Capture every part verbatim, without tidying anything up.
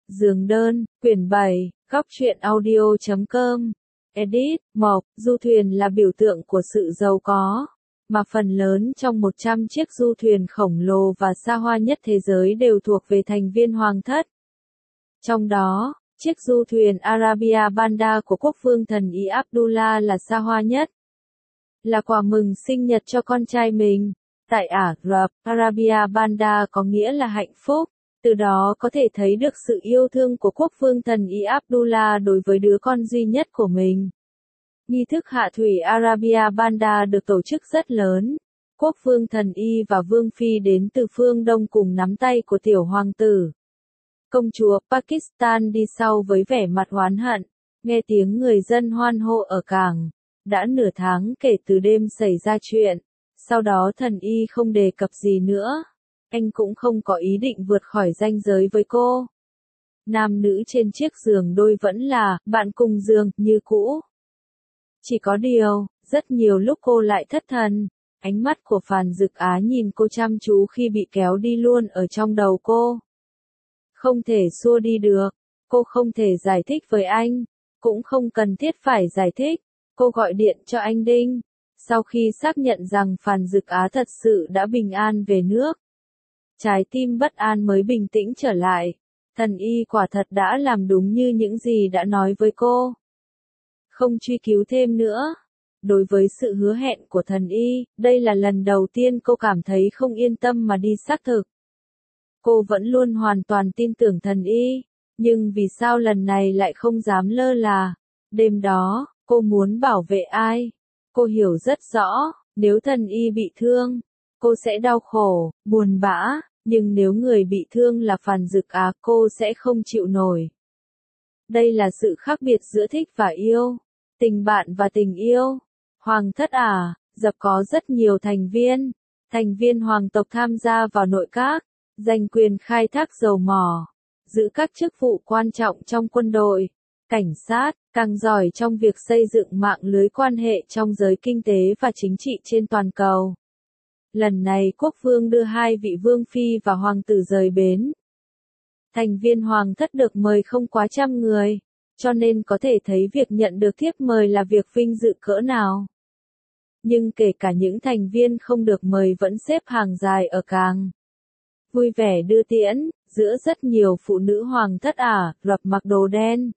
Giường đơn, quyển bảy, góc truyện audio chấm com. Edit, Mộc, du thuyền là biểu tượng của sự giàu có, mà phần lớn trong một trăm chiếc du thuyền khổng lồ và xa hoa nhất thế giới đều thuộc về thành viên hoàng thất. Trong đó, chiếc du thuyền Arabia Banda của quốc vương thần Y Abdullah là xa hoa nhất. Là quà mừng sinh nhật cho con trai mình. Tại Ả Rập, Arabia Banda có nghĩa là hạnh phúc. Từ đó có thể thấy được sự yêu thương của quốc vương thần Y Abdullah đối với đứa con duy nhất của mình. Nghi thức hạ thủy Arabia Banda được tổ chức rất lớn. Quốc vương thần Y và vương phi đến từ phương Đông cùng nắm tay của tiểu hoàng tử. Công chúa Pakistan đi sau với vẻ mặt oán hận, nghe tiếng người dân hoan hô ở cảng. Đã nửa tháng kể từ đêm xảy ra chuyện, sau đó thần Y không đề cập gì nữa. Anh cũng không có ý định vượt khỏi ranh giới với cô. Nam nữ trên chiếc giường đôi vẫn là bạn cùng giường như cũ. Chỉ có điều, rất nhiều lúc cô lại thất thần. Ánh mắt của Phàn Dực Á nhìn cô chăm chú khi bị kéo đi luôn ở trong đầu cô. Không thể xua đi được, cô không thể giải thích với anh, cũng không cần thiết phải giải thích. Cô gọi điện cho anh Đinh, sau khi xác nhận rằng Phàn Dực Á thật sự đã bình an về nước. Trái tim bất an mới bình tĩnh trở lại. Thần Y quả thật đã làm đúng như những gì đã nói với cô. Không truy cứu thêm nữa. Đối với sự hứa hẹn của thần Y, đây là lần đầu tiên cô cảm thấy không yên tâm mà đi xác thực. Cô vẫn luôn hoàn toàn tin tưởng thần Y, nhưng vì sao lần này lại không dám lơ là. Đêm đó, cô muốn bảo vệ ai? Cô hiểu rất rõ, nếu thần Y bị thương, cô sẽ đau khổ, buồn bã. Nhưng nếu người bị thương là Phàn Dực Á, cô sẽ không chịu nổi. Đây là sự khác biệt giữa thích và yêu, tình bạn và tình yêu. Hoàng thất Ả Rập có rất nhiều thành viên, thành viên hoàng tộc tham gia vào nội các, giành quyền khai thác dầu mỏ, giữ các chức vụ quan trọng trong quân đội, cảnh sát, càng giỏi trong việc xây dựng mạng lưới quan hệ trong giới kinh tế và chính trị trên toàn cầu. Lần này quốc vương đưa hai vị vương phi và hoàng tử rời bến. Thành viên hoàng thất được mời không quá trăm người, cho nên có thể thấy việc nhận được thiếp mời là việc vinh dự cỡ nào. Nhưng kể cả những thành viên không được mời vẫn xếp hàng dài ở cảng. Vui vẻ đưa tiễn, giữa rất nhiều phụ nữ hoàng thất Ả Rập mặc đồ đen.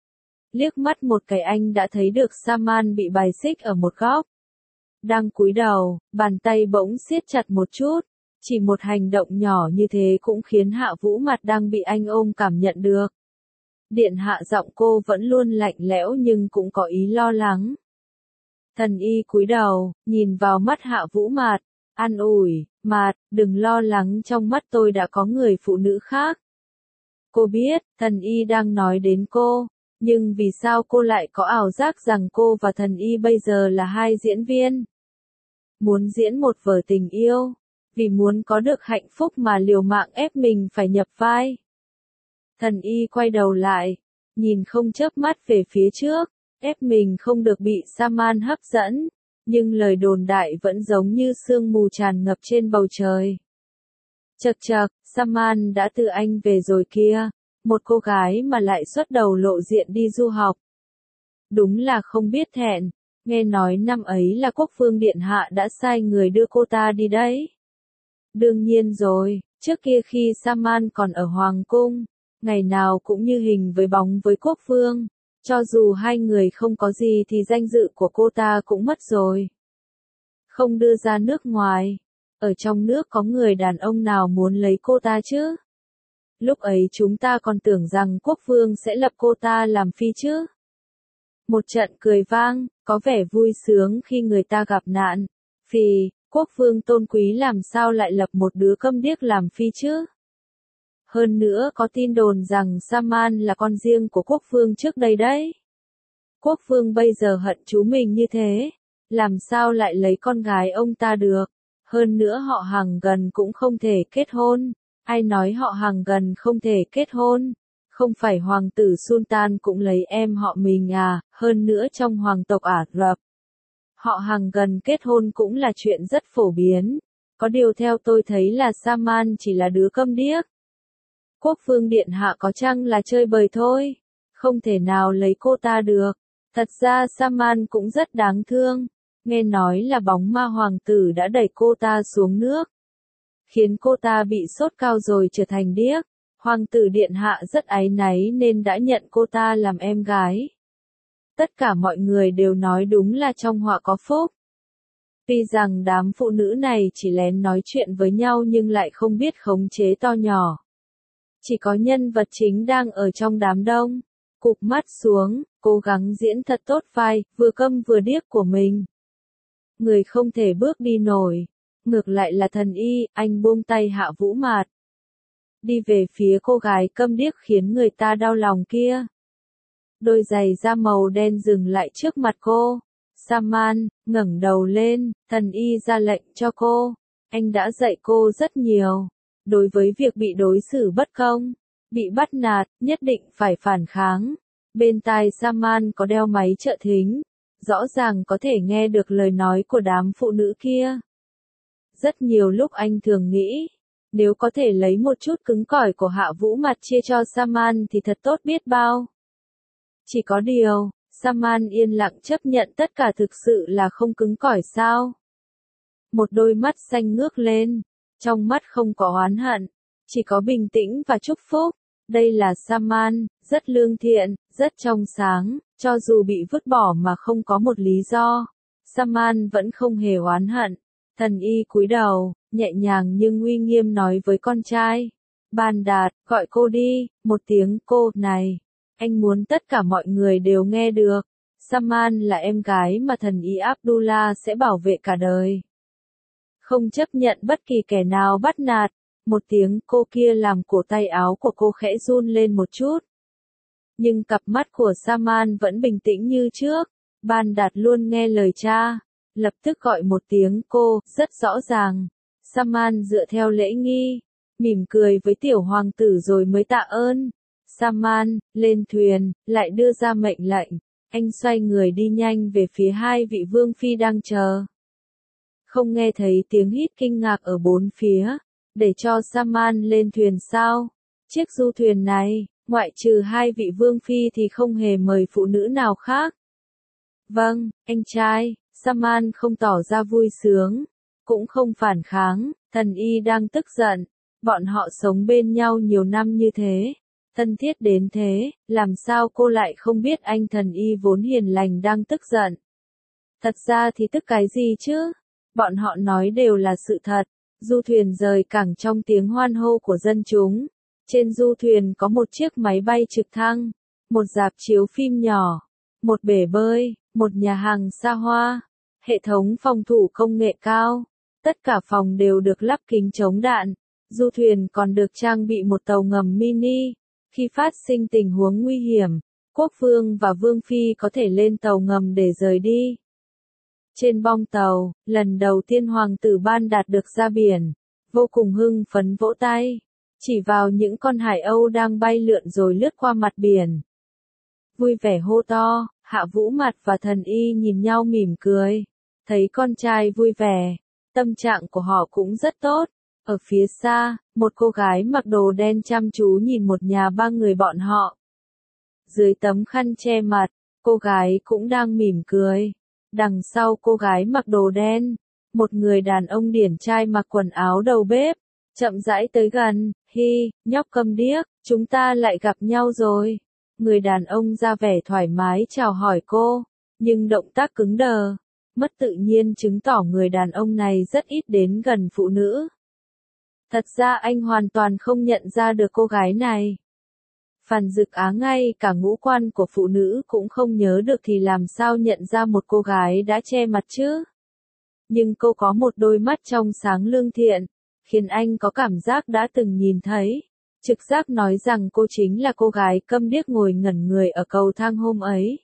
Liếc mắt một cái anh đã thấy được Saman bị bài xích ở một góc. Đang cúi đầu, bàn tay bỗng siết chặt một chút, chỉ một hành động nhỏ như thế cũng khiến Hạ Vũ mặt đang bị anh ôm cảm nhận được. Điện hạ giọng cô vẫn luôn lạnh lẽo nhưng cũng có ý lo lắng. Thần Y cúi đầu, nhìn vào mắt Hạ Vũ Mạt, an ủi, Mạt, đừng lo lắng, trong mắt tôi đã có người phụ nữ khác. Cô biết, thần Y đang nói đến cô, nhưng vì sao cô lại có ảo giác rằng cô và thần Y bây giờ là hai diễn viên? Muốn diễn một vở tình yêu, vì muốn có được hạnh phúc mà liều mạng ép mình phải nhập vai. Thần Y quay đầu lại, nhìn không chớp mắt về phía trước, ép mình không được bị Saman hấp dẫn, nhưng lời đồn đại vẫn giống như sương mù tràn ngập trên bầu trời. Chậc chậc, Saman đã từ Anh về rồi kia, một cô gái mà lại xuất đầu lộ diện đi du học. Đúng là không biết thẹn. Nghe nói năm ấy là quốc vương điện hạ đã sai người đưa cô ta đi đấy. Đương nhiên rồi, trước kia khi Saman còn ở hoàng cung, ngày nào cũng như hình với bóng với quốc vương, cho dù hai người không có gì thì danh dự của cô ta cũng mất rồi. Không đưa ra nước ngoài, ở trong nước có người đàn ông nào muốn lấy cô ta chứ? Lúc ấy chúng ta còn tưởng rằng quốc vương sẽ lập cô ta làm phi chứ? Một trận cười vang, có vẻ vui sướng khi người ta gặp nạn. Phì, quốc vương tôn quý làm sao lại lập một đứa câm điếc làm phi chứ? Hơn nữa có tin đồn rằng Saman là con riêng của quốc vương trước đây đấy. Quốc vương bây giờ hận chú mình như thế, làm sao lại lấy con gái ông ta được? Hơn nữa họ hàng gần cũng không thể kết hôn. Ai nói họ hàng gần không thể kết hôn? Không phải hoàng tử Sultan cũng lấy em họ mình à, hơn nữa trong hoàng tộc Ả Rập. Họ hàng gần kết hôn cũng là chuyện rất phổ biến. Có điều theo tôi thấy là Saman chỉ là đứa câm điếc. Quốc vương điện hạ có chăng là chơi bời thôi, không thể nào lấy cô ta được. Thật ra Saman cũng rất đáng thương, nghe nói là bóng ma hoàng tử đã đẩy cô ta xuống nước, khiến cô ta bị sốt cao rồi trở thành điếc. Hoàng tử điện hạ rất áy náy nên đã nhận cô ta làm em gái. Tất cả mọi người đều nói đúng là trong họa có phúc. Tuy rằng đám phụ nữ này chỉ lén nói chuyện với nhau nhưng lại không biết khống chế to nhỏ. Chỉ có nhân vật chính đang ở trong đám đông, cụp mắt xuống, cố gắng diễn thật tốt vai, vừa câm vừa điếc của mình. Người không thể bước đi nổi. Ngược lại là Thần Y, anh buông tay Hạ Vũ Mạt. Đi về phía cô gái câm điếc khiến người ta đau lòng kia. Đôi giày da màu đen dừng lại trước mặt cô. Saman, ngẩng đầu lên, Thần Y ra lệnh cho cô. Anh đã dạy cô rất nhiều. Đối với việc bị đối xử bất công, bị bắt nạt, nhất định phải phản kháng. Bên tai Saman có đeo máy trợ thính. Rõ ràng có thể nghe được lời nói của đám phụ nữ kia. Rất nhiều lúc anh thường nghĩ, nếu có thể lấy một chút cứng cỏi của Hạ Vũ Mạt chia cho Saman thì thật tốt biết bao. Chỉ có điều, Saman yên lặng chấp nhận tất cả thực sự là không cứng cỏi sao. Một đôi mắt xanh ngước lên, trong mắt không có oán hận, chỉ có bình tĩnh và chúc phúc. Đây là Saman, rất lương thiện, rất trong sáng, cho dù bị vứt bỏ mà không có một lý do. Saman vẫn không hề oán hận. Thần Y cúi đầu, nhẹ nhàng nhưng uy nghiêm nói với con trai. Ban Đạt, gọi cô đi, một tiếng cô này. Anh muốn tất cả mọi người đều nghe được. Saman là em gái mà Thần Y Abdullah sẽ bảo vệ cả đời. Không chấp nhận bất kỳ kẻ nào bắt nạt. Một tiếng cô kia làm cổ tay áo của cô khẽ run lên một chút. Nhưng cặp mắt của Saman vẫn bình tĩnh như trước. Ban Đạt luôn nghe lời cha. Lập tức gọi một tiếng cô, rất rõ ràng. Saman dựa theo lễ nghi, mỉm cười với tiểu hoàng tử rồi mới tạ ơn. Saman, lên thuyền, lại đưa ra mệnh lệnh. Anh xoay người đi nhanh về phía hai vị vương phi đang chờ. Không nghe thấy tiếng hít kinh ngạc ở bốn phía. Để cho Saman lên thuyền sao? Chiếc du thuyền này, ngoại trừ hai vị vương phi thì không hề mời phụ nữ nào khác. Vâng, anh trai. Saman không tỏ ra vui sướng, cũng không phản kháng. Thần Y đang tức giận. Bọn họ sống bên nhau nhiều năm như thế, thân thiết đến thế, làm sao cô lại không biết anh Thần Y vốn hiền lành đang tức giận? Thật ra thì tức cái gì chứ? Bọn họ nói đều là sự thật. Du thuyền rời cảng trong tiếng hoan hô của dân chúng. Trên du thuyền có một chiếc máy bay trực thăng, một rạp chiếu phim nhỏ, một bể bơi, một nhà hàng xa hoa, hệ thống phòng thủ công nghệ cao. Tất cả phòng đều được lắp kính chống đạn. Du thuyền còn được trang bị một tàu ngầm mini. Khi phát sinh tình huống nguy hiểm, quốc vương và vương phi có thể lên tàu ngầm để rời đi. Trên bong tàu, lần đầu tiên hoàng tử Ban Đạt được ra biển, vô cùng hưng phấn vỗ tay, chỉ vào những con hải âu đang bay lượn rồi lướt qua mặt biển. Vui vẻ hô to, Hạ Vũ Mạt và Thần Y nhìn nhau mỉm cười, thấy con trai vui vẻ, tâm trạng của họ cũng rất tốt. Ở phía xa, một cô gái mặc đồ đen chăm chú nhìn một nhà ba người bọn họ. Dưới tấm khăn che mặt, cô gái cũng đang mỉm cười. Đằng sau cô gái mặc đồ đen, một người đàn ông điển trai mặc quần áo đầu bếp, chậm rãi tới gần. Hi, nhóc câm điếc, chúng ta lại gặp nhau rồi. Người đàn ông ra vẻ thoải mái chào hỏi cô, nhưng động tác cứng đờ, mất tự nhiên chứng tỏ người đàn ông này rất ít đến gần phụ nữ. Thật ra anh hoàn toàn không nhận ra được cô gái này. Phàn Dực Á ngay cả ngũ quan của phụ nữ cũng không nhớ được thì làm sao nhận ra một cô gái đã che mặt chứ? Nhưng cô có một đôi mắt trong sáng lương thiện, khiến anh có cảm giác đã từng nhìn thấy. Trực giác nói rằng cô chính là cô gái câm điếc ngồi ngẩn người ở cầu thang hôm ấy.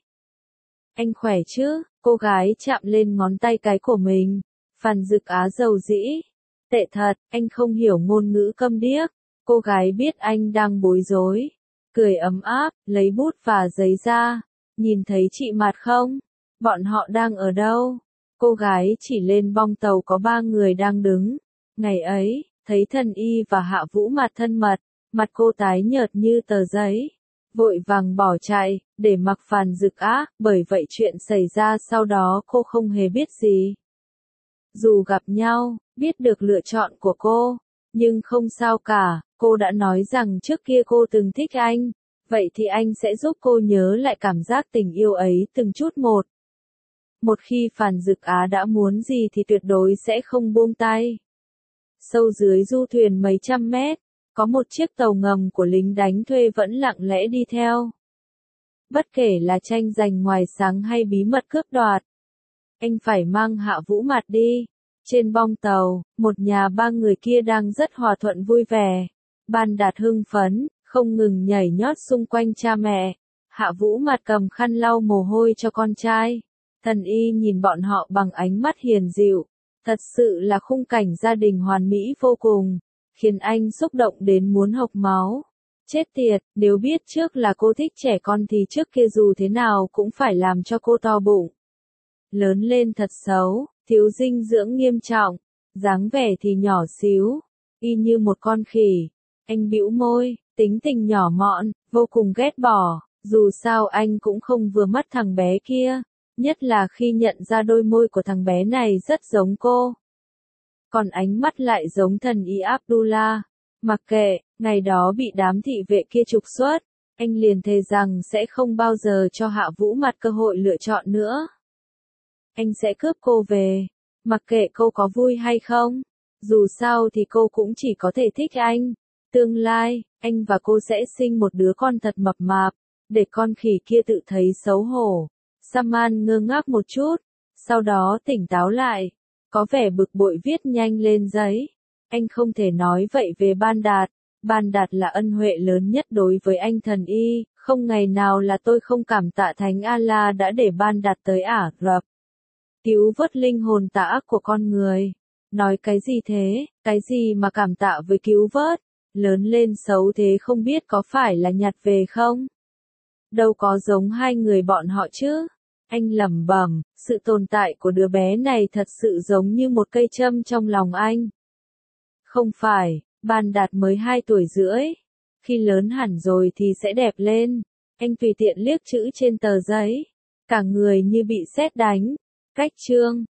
Anh khỏe chứ? Cô gái chạm lên ngón tay cái của mình. Phàn Dực Á dầu dĩ. Tệ thật, anh không hiểu ngôn ngữ câm điếc. Cô gái biết anh đang bối rối. Cười ấm áp, lấy bút và giấy ra. Nhìn thấy chị Mạt không? Bọn họ đang ở đâu? Cô gái chỉ lên bong tàu có ba người đang đứng. Ngày ấy, thấy Thần Y và Hạ Vũ Mạt thân mật, Mặt cô tái nhợt như tờ giấy, vội vàng bỏ chạy, để mặc Phàn Dực Á, bởi vậy chuyện xảy ra sau đó cô không hề biết gì. Dù gặp nhau, biết được lựa chọn của cô, nhưng không sao cả, cô đã nói rằng trước kia cô từng thích anh, vậy thì anh sẽ giúp cô nhớ lại cảm giác tình yêu ấy từng chút một. Một khi Phàn Dực Á đã muốn gì thì tuyệt đối sẽ không buông tay. Sâu dưới du thuyền mấy trăm mét, có một chiếc tàu ngầm của lính đánh thuê vẫn lặng lẽ đi theo. Bất kể là tranh giành ngoài sáng hay bí mật cướp đoạt, anh phải mang Hạ Vũ Mạt đi. Trên bong tàu, một nhà ba người kia đang rất hòa thuận vui vẻ. Ban Đạt hưng phấn, không ngừng nhảy nhót xung quanh cha mẹ. Hạ Vũ Mạt cầm khăn lau mồ hôi cho con trai. Thần Y nhìn bọn họ bằng ánh mắt hiền dịu. Thật sự là khung cảnh gia đình hoàn mỹ vô cùng, khiến anh xúc động đến muốn hộc máu. Chết tiệt, nếu biết trước là cô thích trẻ con thì trước kia dù thế nào cũng phải làm cho cô to bụng. Lớn lên thật xấu, thiếu dinh dưỡng nghiêm trọng, dáng vẻ thì nhỏ xíu, y như một con khỉ. Anh bĩu môi, tính tình nhỏ mọn, vô cùng ghét bỏ, dù sao anh cũng không vừa mắt thằng bé kia, nhất là khi nhận ra đôi môi của thằng bé này rất giống cô. Còn ánh mắt lại giống thần Y Abdullah. Mặc kệ, ngày đó bị đám thị vệ kia trục xuất, anh liền thề rằng sẽ không bao giờ cho Hạ Vũ Mạt cơ hội lựa chọn nữa. Anh sẽ cướp cô về, mặc kệ cô có vui hay không, dù sao thì cô cũng chỉ có thể thích anh. Tương lai, anh và cô sẽ sinh một đứa con thật mập mạp, để con khỉ kia tự thấy xấu hổ. Saman ngơ ngác một chút, sau đó tỉnh táo lại, có vẻ bực bội viết nhanh lên giấy. Anh không thể nói vậy về Ban Đạt, Ban Đạt là ân huệ lớn nhất đối với anh thần Y, không ngày nào là tôi không cảm tạ Thánh Allah đã để Ban Đạt tới Ả Rập. Cứu vớt linh hồn tà ác của con người. Nói cái gì thế, cái gì mà cảm tạ với cứu vớt, lớn lên xấu thế không biết có phải là nhặt về không? Đâu có giống hai người bọn họ chứ. Anh lẩm bẩm, sự tồn tại của đứa bé này thật sự giống như một cây châm trong lòng anh. Không phải, Ban Đạt mới hai tuổi rưỡi. Khi lớn hẳn rồi thì sẽ đẹp lên. Anh tùy tiện liếc chữ trên tờ giấy. Cả người như bị sét đánh. Cách chương.